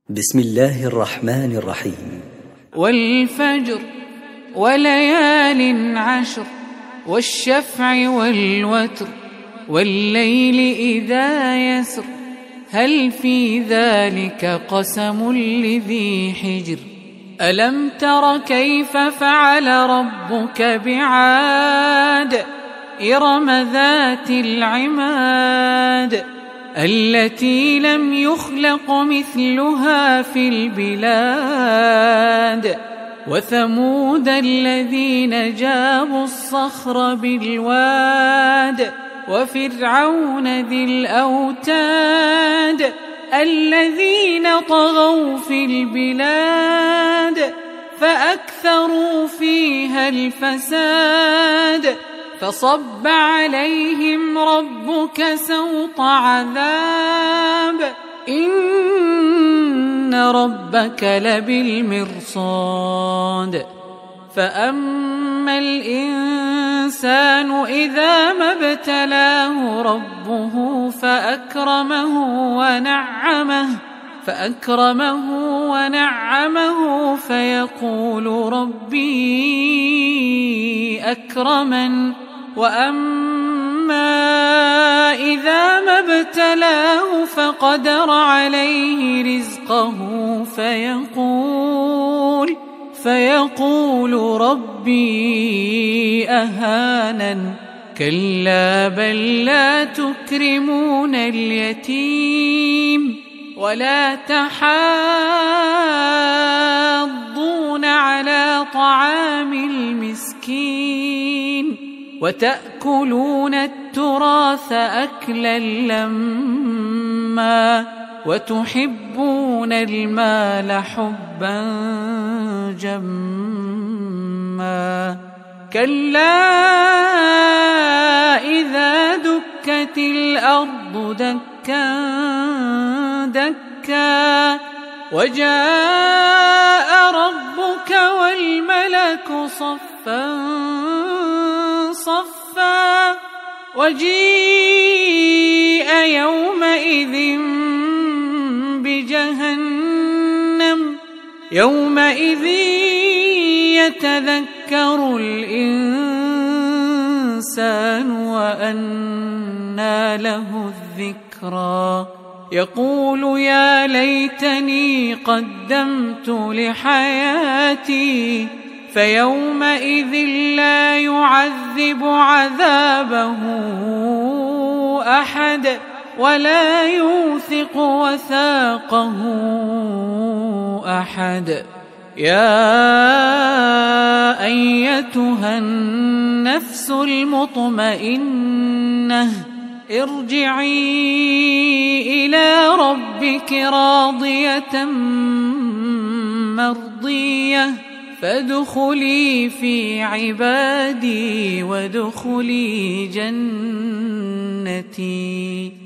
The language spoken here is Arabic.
بسم الله الرحمن الرحيم. والفجر وليال عشر والشفع والوتر والليل إذا يسر هل في ذلك قسم لذي حجر ألم تر كيف فعل ربك بعاد إرم ذات العماد التي لم يخلق مثلها في البلاد وثمود الذين جابوا الصخر بالواد وفرعون ذي الأوتاد الذين طغوا في البلاد فأكثروا فيها الفساد فصب عليهم ربك سوط عذاب إن ربك لبالمرصاد فأما الإنسان إذا ما ابتلاه ربه فأكرمه ونعمه فيقول ربي أكرمن وأما إذا ما ابتلاه فقدر عليه رزقه فيقول ربي أهانن كلا بل لا تكرمون اليتيم ولا تحاضون على طعام المسكين وتأكلون التراث أكلا لما وتحبون المال حبا جما كلا إذا دكت الأرض دكا دكا وجاء ربك والملك صفا صفا وجيء يومئذ بجهنم يومئذ يتذكر الإنسان وأنى له الذكرى يقول يا ليتني قدمت لحياتي فيومئذ لا يعذب عذابه أحد ولا يوثق وثاقه أحد يا أيتها النفس المطمئنة ارجعي إلى ربك راضية مرضية فادخلي في عبادي وادخلي جنتي.